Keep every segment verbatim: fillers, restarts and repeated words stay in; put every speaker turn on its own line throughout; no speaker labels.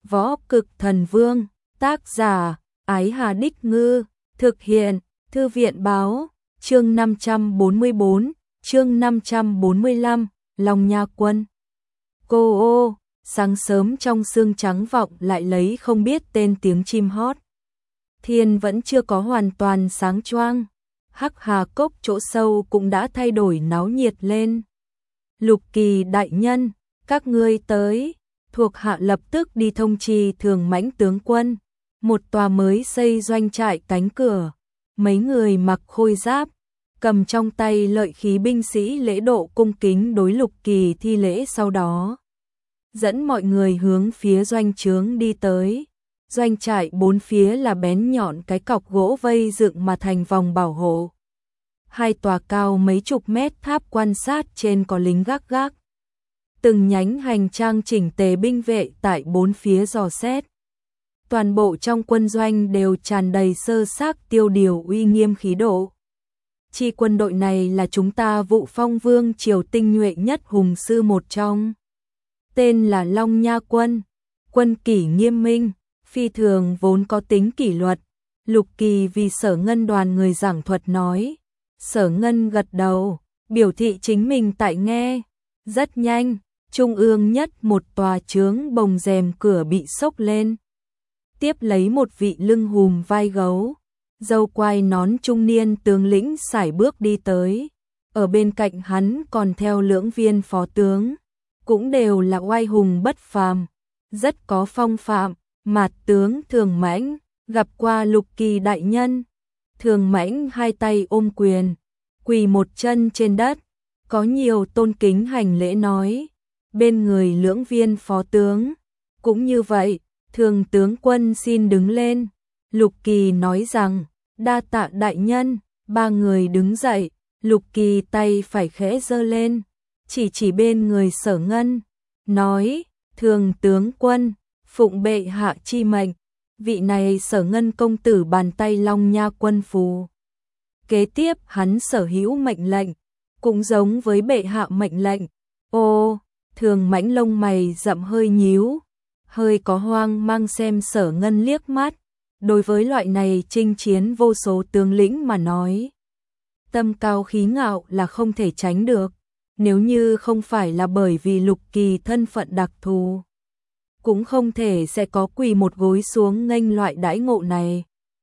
Võ Cực Thần Vương, tác giả, Ái Hà Đích Ngư, thực hiện, Thư viện Báo, chương năm trăm bốn mươi bốn, chương năm trăm bốn mươi lăm, Long Nha Quân. Cô ô, sáng sớm trong sương trắng vọng lại lấy không biết tên tiếng chim hót. Thiên vẫn chưa có hoàn toàn sáng choang, Hắc Hà Cốc chỗ sâu cũng đã thay đổi náo nhiệt lên. Lục Kỳ đại nhân, các ngươi tới, thuộc hạ lập tức đi thông trì Thường Mãnh tướng quân, một tòa mới xây doanh trại cánh cửa, mấy người mặc khôi giáp, cầm trong tay lợi khí binh sĩ lễ độ cung kính đối Lục Kỳ thi lễ, sau đó dẫn mọi người hướng phía doanh trướng đi tới. Doanh trại bốn phía là bén nhọn cái cọc gỗ vây dựng mà thành vòng bảo hộ. Hai tòa cao mấy chục mét tháp quan sát trên có lính gác gác. Từng nhánh hành trang chỉnh tề binh vệ tại bốn phía dò xét. Toàn bộ trong quân doanh đều tràn đầy sơ xác tiêu điều uy nghiêm khí độ. Chi quân đội này là chúng ta Vụ Phong Vương triều tinh nhuệ nhất hùng sư một trong. Tên là Long Nha Quân, quân kỷ nghiêm minh, phi thường vốn có tính kỷ luật. Lục Kỳ vì Sở Ngân đoàn người giảng thuật nói. Sở Ngân gật đầu, biểu thị chính mình tại nghe. Rất nhanh, trung ương nhất một tòa trướng bồng rèm cửa bị xốc lên. Tiếp lấy một vị lưng hùm vai gấu, râu quai nón trung niên tướng lĩnh sải bước đi tới. Ở bên cạnh hắn còn theo lưỡng viên phó tướng, cũng đều là oai hùng bất phàm, rất có phong phạm. Mạt tướng Thường Mãnh, gặp qua Lục Kỳ đại nhân. Thường Mãnh hai tay ôm quyền, quỳ một chân trên đất, có nhiều tôn kính hành lễ nói. Bên người lưỡng viên phó tướng, cũng như vậy, Thường tướng quân xin đứng lên. Lục Kỳ nói rằng, đa tạ đại nhân. Ba người đứng dậy, Lục Kỳ tay phải khẽ giơ lên, chỉ chỉ bên người Sở Ngân, nói, Thường tướng quân, phụng bệ hạ chi mệnh, vị này Sở Ngân công tử bàn tay Long Nha Quân phù. Kế tiếp hắn sở hữu mệnh lệnh, cũng giống với bệ hạ mệnh lệnh. Ô, Thường Mãnh lông mày rậm hơi nhíu, hơi có hoang mang xem Sở Ngân liếc mắt. Đối với loại này chinh chiến vô số tướng lĩnh mà nói, tâm cao khí ngạo là không thể tránh được. Nếu như không phải là bởi vì Lục Kỳ thân phận đặc thù, cũng không thể sẽ có quỳ một gối xuống nghênh loại đãi ngộ này.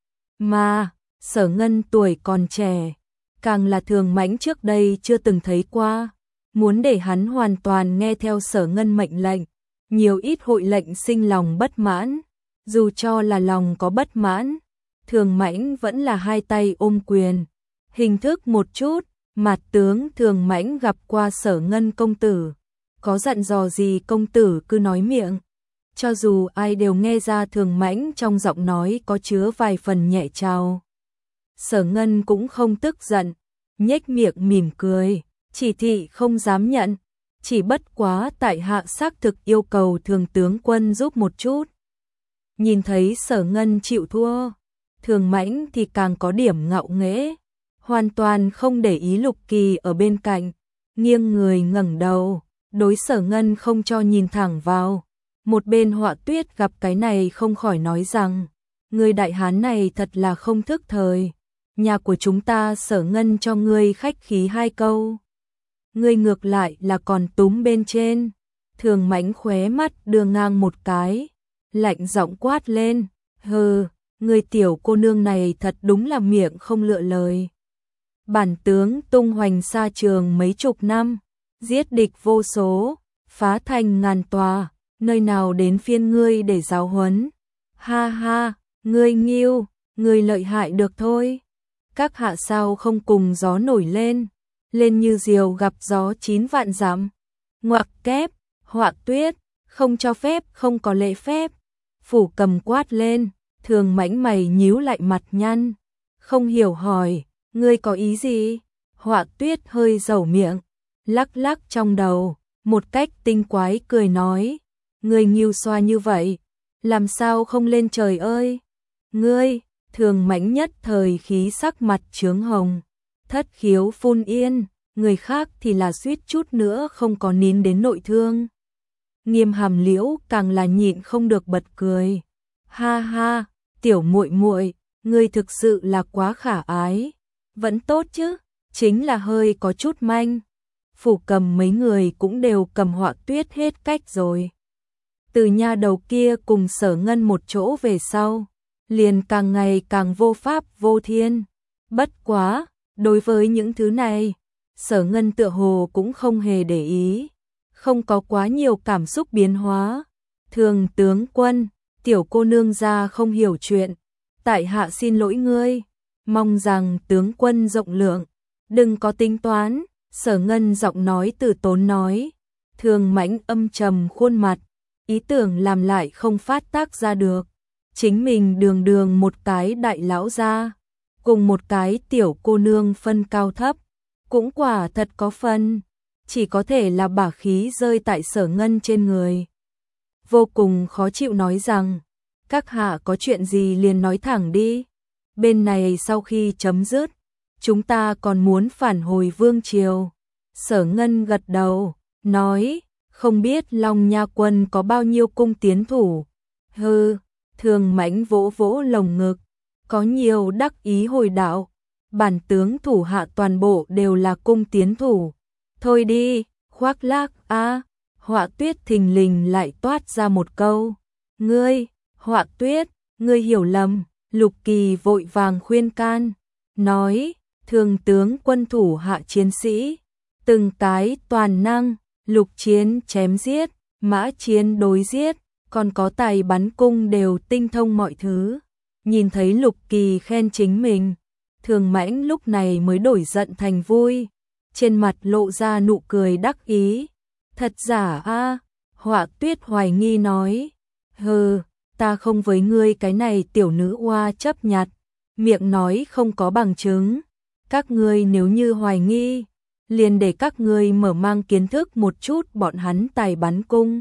Mà, Sở Ngân tuổi còn trẻ, càng là Thường Mãnh trước đây chưa từng thấy qua. Muốn để hắn hoàn toàn nghe theo Sở Ngân mệnh lệnh, nhiều ít hội lệnh sinh lòng bất mãn. Dù cho là lòng có bất mãn, Thường Mãnh vẫn là hai tay ôm quyền. Hình thức một chút, Mạt tướng Thường Mãnh gặp qua Sở Ngân công tử, có dặn dò gì công tử cứ nói miệng. Cho dù ai đều nghe ra Thường Mãnh trong giọng nói có chứa vài phần nhẹ trao. Sở Ngân cũng không tức giận, nhếch miệng mỉm cười, chỉ thị không dám nhận, chỉ bất quá tại hạ xác thực yêu cầu Thường tướng quân giúp một chút. Nhìn thấy Sở Ngân chịu thua, Thường Mãnh thì càng có điểm ngạo nghễ, hoàn toàn không để ý Lục Kỳ ở bên cạnh, nghiêng người ngẩng đầu, đối Sở Ngân không cho nhìn thẳng vào. Một bên Họa Tuyết gặp cái này không khỏi nói rằng, người đại hán này thật là không thức thời, nhà của chúng ta Sở Ngân cho ngươi khách khí hai câu, ngươi ngược lại là còn túm bên trên. Thường Mãnh khóe mắt đưa ngang một cái, lạnh giọng quát lên, hừ, người tiểu cô nương này thật đúng là miệng không lựa lời. Bản tướng tung hoành xa trường mấy chục năm, giết địch vô số, phá thành ngàn tòa, nơi nào đến phiên ngươi để giáo huấn. Ha ha, ngươi nghiêu, ngươi lợi hại được thôi. Các hạ sao không cùng gió nổi lên, lên như diều gặp gió chín vạn dặm. Ngoặc kép, Họa Tuyết, không cho phép, không có lễ phép. Phủ Cầm quát lên, Thường Mãnh mày nhíu lại mặt nhăn, không hiểu hỏi, ngươi có ý gì? Họa Tuyết hơi dẩu miệng, lắc lắc trong đầu, một cách tinh quái cười nói, ngươi nghiêu xoa như vậy, làm sao không lên trời ơi? Ngươi, Thường Mãnh nhất thời khí sắc mặt chướng hồng, thất khiếu phun yên, người khác thì là suýt chút nữa không có nín đến nội thương. Nghiêm Hàm Liễu càng là nhịn không được bật cười. Ha ha, tiểu muội muội, ngươi thực sự là quá khả ái. Vẫn tốt chứ, chính là hơi có chút manh. Phủ Cầm mấy người cũng đều cầm Họa Tuyết hết cách rồi. Từ nha đầu kia cùng Sở Ngân một chỗ về sau, liền càng ngày càng vô pháp vô thiên. Bất quá, đối với những thứ này, Sở Ngân tựa hồ cũng không hề để ý, không có quá nhiều cảm xúc biến hóa. Thường tướng quân, tiểu cô nương gia không hiểu chuyện, tại hạ xin lỗi ngươi, mong rằng tướng quân rộng lượng, đừng có tính toán. Sở Ngân giọng nói từ tốn nói, Thường Mãnh âm trầm khuôn mặt, ý tưởng làm lại không phát tác ra được. Chính mình đường đường một cái đại lão gia, cùng một cái tiểu cô nương phân cao thấp, cũng quả thật có phân, chỉ có thể là bả khí rơi tại Sở Ngân trên người. Vô cùng khó chịu nói rằng, các hạ có chuyện gì liền nói thẳng đi, bên này sau khi chấm dứt, chúng ta còn muốn phản hồi vương triều. Sở Ngân gật đầu, nói, không biết Long Nha quân có bao nhiêu cung tiến thủ. Hừ, Thường Mãnh vỗ vỗ lồng ngực, có nhiều đắc ý hồi đạo, bản tướng thủ hạ toàn bộ đều là cung tiến thủ. Thôi đi, khoác lác a. Họa Tuyết thình lình lại toát ra một câu, ngươi, Họa Tuyết, ngươi hiểu lầm. Lục Kỳ vội vàng khuyên can, nói, Thường tướng quân thủ hạ chiến sĩ, từng cái toàn năng, lục chiến chém giết, mã chiến đối giết, còn có tài bắn cung đều tinh thông mọi thứ. Nhìn thấy Lục Kỳ khen chính mình, Thường Mãnh lúc này mới đổi giận thành vui, trên mặt lộ ra nụ cười đắc ý. Thật giả a? Họa Tuyết hoài nghi nói, hừ, ta không với ngươi cái này tiểu nữ oa chấp nhặt, miệng nói không có bằng chứng. Các ngươi nếu như hoài nghi, liền để các ngươi mở mang kiến thức một chút bọn hắn tài bắn cung.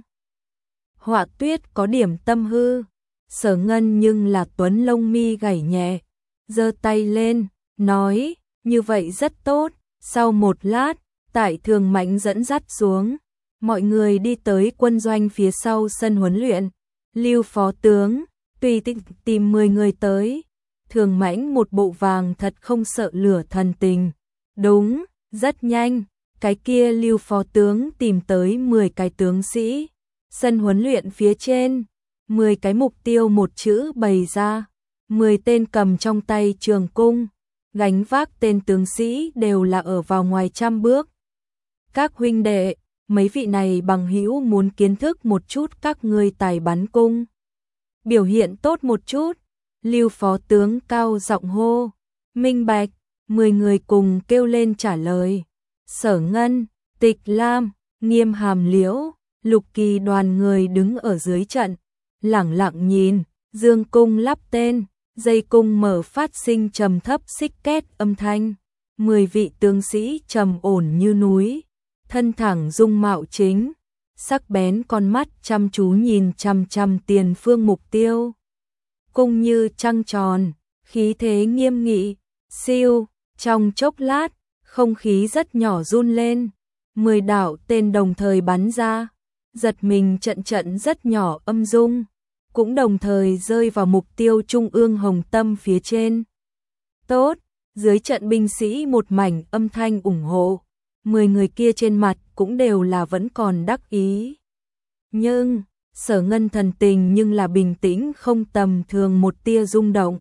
Họa Tuyết có điểm tâm hư, Sở Ngân nhưng là tuấn lông mi gảy nhẹ, giơ tay lên, nói, như vậy rất tốt. Sau một lát, tại Thường Mãnh dẫn dắt xuống, mọi người đi tới quân doanh phía sau sân huấn luyện. Lưu phó tướng, tùy tiện tìm mười người tới. Thường Mãnh một bộ vàng thật không sợ lửa thần tình. Đúng, rất nhanh, cái kia Lưu phó tướng tìm tới mười cái tướng sĩ. Sân huấn luyện phía trên, mười cái mục tiêu một chữ bày ra, mười tên cầm trong tay trường cung, gánh vác tên tướng sĩ đều là ở vào ngoài trăm bước. Các huynh đệ, mấy vị này bằng hữu muốn kiến thức một chút các ngươi tài bắn cung. Biểu hiện tốt một chút. Lưu phó tướng cao giọng hô. Minh bạch, mười người cùng kêu lên trả lời. Sở Ngân, Tịch Lam, Nghiêm Hàm Liễu, Lục Kỳ đoàn người đứng ở dưới trận, lẳng lặng nhìn, dương cung lắp tên, dây cung mở phát sinh trầm thấp xích két âm thanh. Mười vị tướng sĩ trầm ổn như núi, thân thẳng dung mạo chính, sắc bén con mắt chăm chú nhìn chăm chăm tiền phương mục tiêu. Cung như trăng tròn, khí thế nghiêm nghị, siêu, trong chốc lát, không khí rất nhỏ run lên, mười đạo tên đồng thời bắn ra, giật mình trận trận rất nhỏ âm dung, cũng đồng thời rơi vào mục tiêu trung ương hồng tâm phía trên. Tốt, dưới trận binh sĩ một mảnh âm thanh ủng hộ, mười người kia trên mặt cũng đều là vẫn còn đắc ý. Nhưng, Sở Ngân thần tình nhưng là bình tĩnh không tầm thường một tia rung động.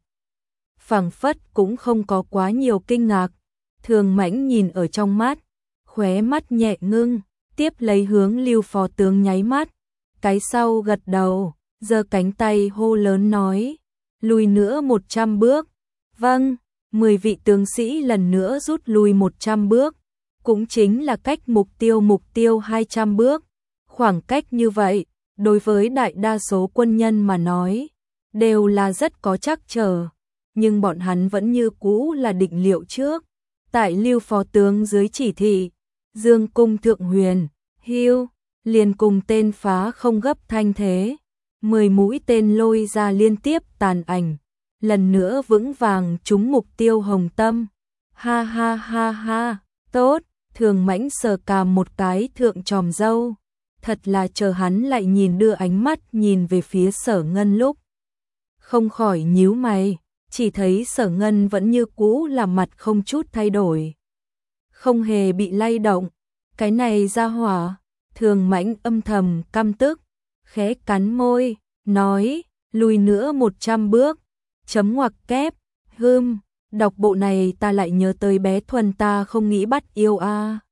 Phảng phất cũng không có quá nhiều kinh ngạc, Thường Mãnh nhìn ở trong mắt, khóe mắt nhẹ ngưng, tiếp lấy hướng Lưu phó tướng nháy mắt, cái sau gật đầu, giơ cánh tay hô lớn nói, lùi nữa một trăm bước. Vâng, mười vị tướng sĩ lần nữa rút lui một trăm bước, cũng chính là cách mục tiêu mục tiêu hai trăm bước. Khoảng cách như vậy, đối với đại đa số quân nhân mà nói, đều là rất có trắc trở, nhưng bọn hắn vẫn như cũ là định liệu trước. Tại Lưu phó tướng dưới chỉ thị, dương cung thượng huyền, hưu, liền cùng tên phá không gấp thanh thế, mười mũi tên lôi ra liên tiếp tàn ảnh, lần nữa vững vàng trúng mục tiêu hồng tâm. Ha ha ha ha, tốt, Thường Mãnh sờ cằm một cái thượng tròm râu, thật là chờ hắn lại nhìn đưa ánh mắt nhìn về phía Sở Ngân lúc. Không khỏi nhíu mày, chỉ thấy Sở Ngân vẫn như cũ là mặt không chút thay đổi. Không hề bị lay động, cái này ra hỏa, Thường Mãnh âm thầm căm tức, khẽ cắn môi, nói, lùi nữa một trăm bước, chấm ngoặc kép, hưm, đọc bộ này ta lại nhớ tới bé Thuần ta không nghĩ bắt yêu a.